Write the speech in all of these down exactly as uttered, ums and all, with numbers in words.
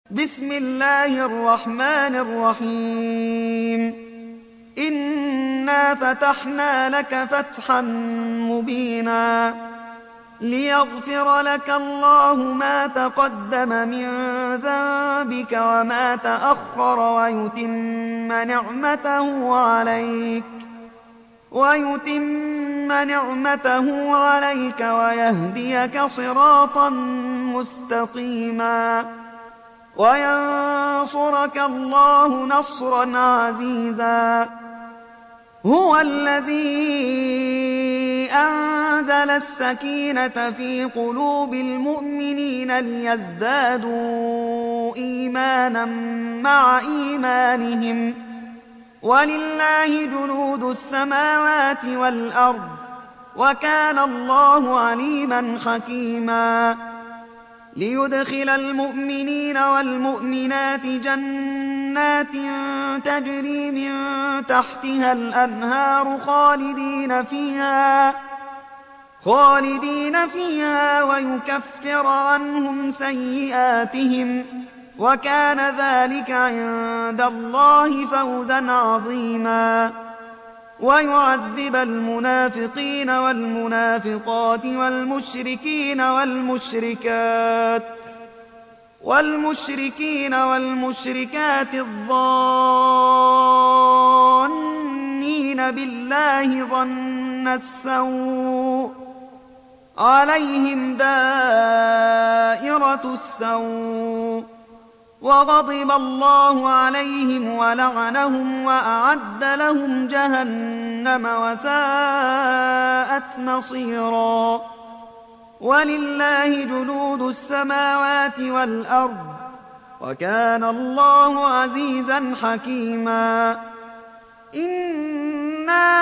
بسم الله الرحمن الرحيم. إنا فتحنا لك فتحا مبينا ليغفر لك الله ما تقدم من ذنبك وما تأخر ويتم نعمته عليك ويتم نعمته عليك ويهديك صراطا مستقيما وينصرك الله نصرا عزيزا. هو الذي أنزل السكينة في قلوب المؤمنين ليزدادوا إيمانا مع إيمانهم ولله جنود السماوات والأرض وكان الله عليما حكيما. ليدخل المؤمنين والمؤمنات جنات تجري من تحتها الأنهار خالدين فيها خالدين فيها ويكفر عنهم سيئاتهم وكان ذلك عند الله فوزا عظيما. ويعذب المنافقين والمنافقات والمشركين والمشركات والمشركين والمشركات الظانين بالله ظن السوء عليهم دائرة السوء وغضب الله عليهم ولعنهم وأعد لهم جهنم وساءت مصيرا. ولله جنود السماوات والأرض وكان الله عزيزا حكيما. إنا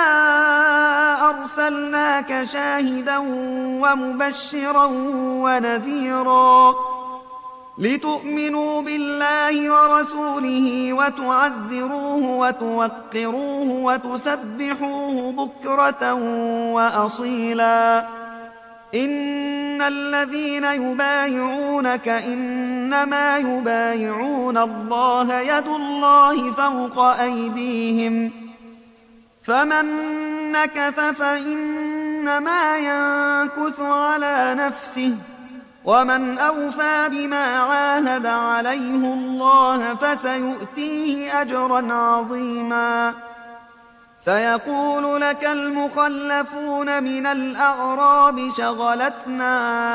أرسلناك شاهدا ومبشرا ونذيرا لتؤمنوا بالله ورسوله وتعزروه وتوقروه وتسبحوه بكرة وأصيلا. إن الذين يبايعونك إنما يبايعون الله يد الله فوق أيديهم فمن نكث فإنما ينكث على نفسه ومن أوفى بما عاهد عليه الله فسيؤتيه أجرا عظيما. سيقول لك المخلفون من الأعراب شغلتنا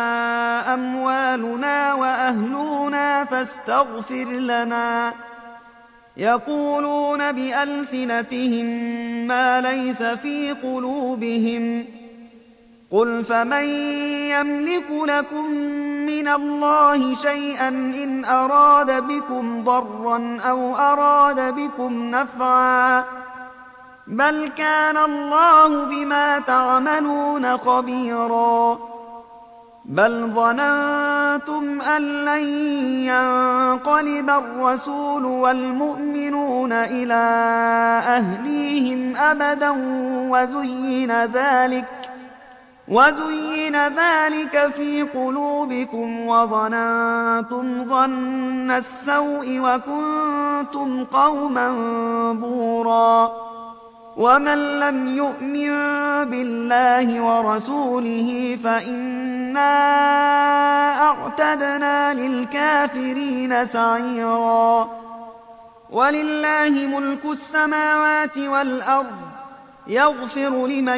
أموالنا وأهلنا فاستغفر لنا يقولون بألسنتهم ما ليس في قلوبهم قل فمن يملك لكم من الله شيئا إن أراد بكم ضرا أو أراد بكم نفعا بل كان الله بما تعملون خبيرا. بل ظننتم أن لن ينقلب الرسول والمؤمنون إلى أهليهم أبدا وزين ذلك وزين ذلك في قلوبكم وظننتم ظن السوء وكنتم قوما بورا. ومن لم يؤمن بالله ورسوله فإنا أعتدنا للكافرين سعيرا. ولله ملك السماوات والأرض يغفر لمن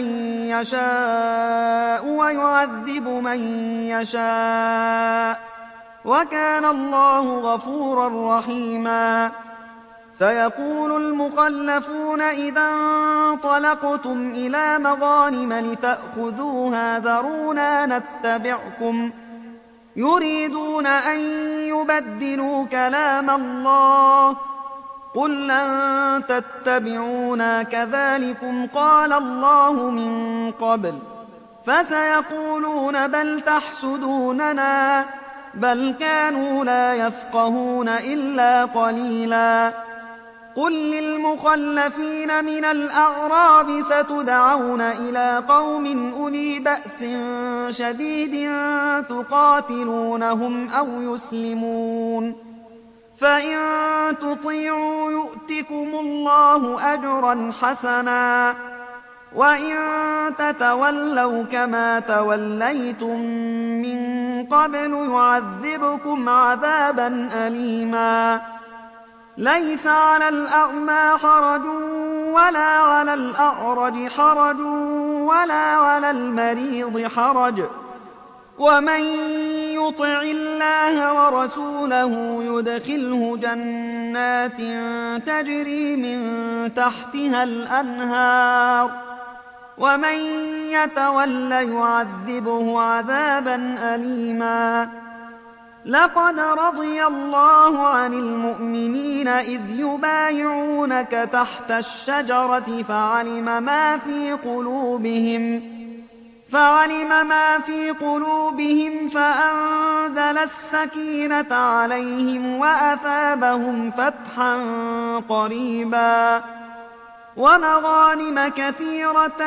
يشاء ويعذب من يشاء وكان الله غفورا رحيما. سيقول المخلفون إذا انطلقتم إلى مغانم لتأخذوها ذرونا نتبعكم يريدون أن يبدلوا كلام الله قل لن تتبعونا كذلكم قال الله من قبل فسيقولون بل تحسدوننا بل كانوا لا يفقهون إلا قليلا. قل للمخلفين من الأعراب ستدعون إلى قوم أولي بأس شديد تقاتلونهم أو يسلمون فإن تطيعوا يؤتكم الله أجرا حسنا وإن تتولوا كما توليتم من قبل يعذبكم عذابا أليما ليس على الأعمى حرج ولا على الأعرج حرج ولا على المريض حرج ومن يطع الله ورسوله يدخله جنات تجري من تحتها الأنهار ومن يتول يعذبه عذابا أليما لقد رضي الله عن المؤمنين إذ يبايعونك تحت الشجرة فعلم ما في قلوبهم فعلم ما في قلوبهم فأنزل السكينة عليهم وأثابهم فتحا قريبا ومغانم كثيرة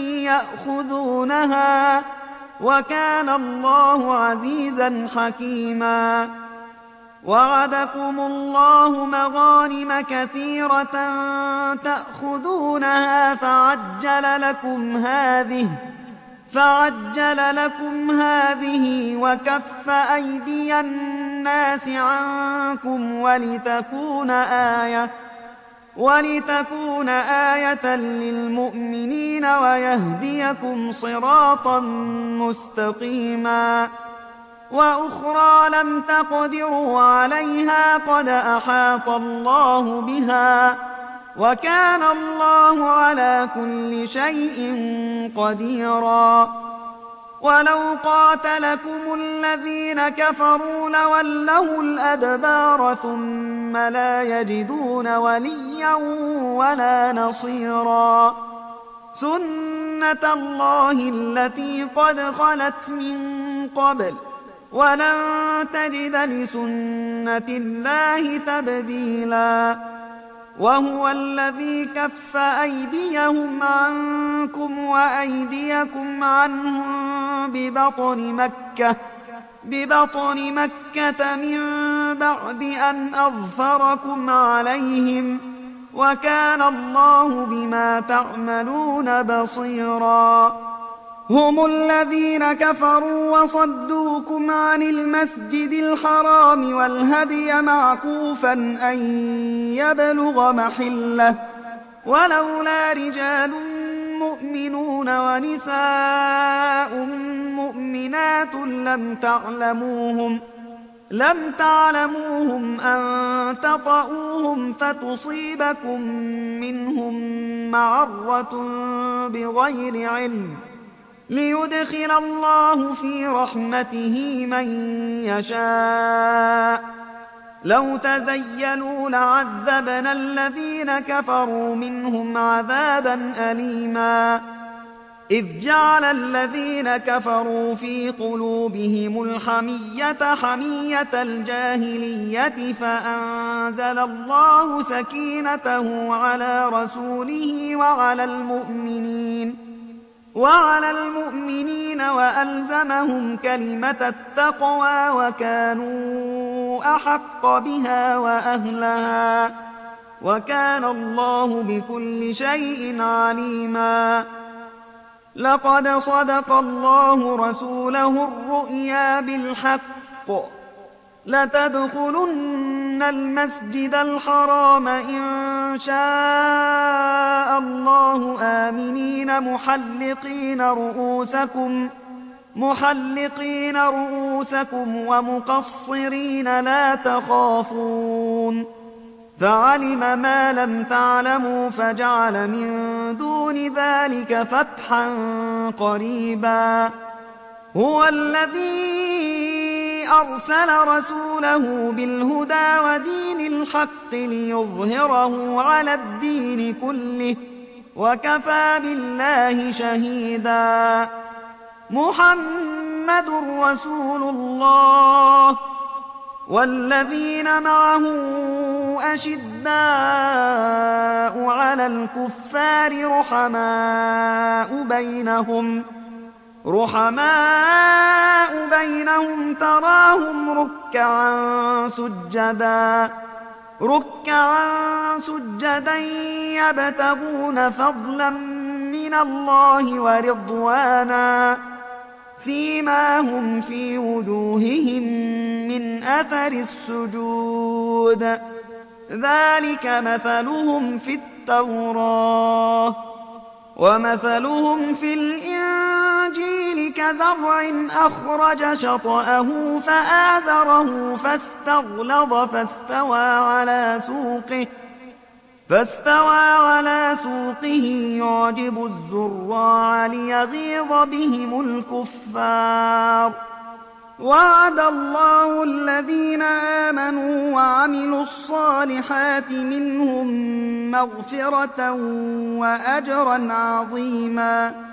يأخذونها وكان الله عزيزا حكيما وعدكم الله مغانم كثيرة تأخذونها فعجل لكم هذه فعجل لكم هذه وكف أيدي الناس عنكم ولتكون آية ولتكون آية للمؤمنين ويهديكم صراطا مستقيما وأخرى لم تقدروا عليها قد أحاط الله بها وكان الله على كل شيء قديرا ولو قاتلكم الذين كفروا لولوا الأدبار ثم لا يجدون وليا ولا نصيرا سنة الله التي قد خلت من قبل ولن تجد لسنة الله تبديلا وهو الذي كف أيديهم عنكم وأيديكم عنهم ببطن مكة ببطن مكة من بعد أن أظفركم عليهم وكان الله بما تعملون بصيرا هم الذين كفروا وصدوكم عن المسجد الحرام والهدي معكوفا أن يبلغ محله ولولا رجال مؤمنون ونساء مؤمنات لم تعلموهم لم تعلموهم أن تطؤوهم فتصيبكم منهم معرة بغير علم ليدخل الله في رحمته من يشاء لو تزيلوا لعذبنا الذين كفروا منهم عذابا أليما إذ جعل الذين كفروا في قلوبهم الحمية حمية الجاهلية فأنزل الله سكينته على رسوله وعلى المؤمنين وعلى المؤمنين وألزمهم كلمة التقوى وكانوا أحق بها وأهلها وكان الله بكل شيء عليما لقد صدق الله رسوله الرؤيا بالحق لتدخلن المسجد الحرام إن شاء الله آمنين محلقين رؤوسكم محلقين رؤوسكم ومقصرين لا تخافون فعلم ما لم تعلموا فجعل من دون ذلك فتحا قريبا هو الذي أرسل رسوله بالهدى ودين الحق ليظهره على الدين كله وكفى بالله شهيدا محمد رسول الله والذين معه أشداء على الكفار رحماء بينهم رحماء بينهم تراهم ركعا سجدا ركعا سجدا يبتغون فضلا من الله ورضوانا سيماهم في وجوههم من أثر السجود ذلك مثلهم في التوراة ومثلهم في الإنجيل كزرع أخرج شطأه فآزره فاستغلظ فاستوى على سوقه فاستوى على سوقه يعجب الزراع ليغيظ بهم الكفار وعد الله الذين آمنوا وعملوا الصالحات منهم مغفرة وأجرا عظيما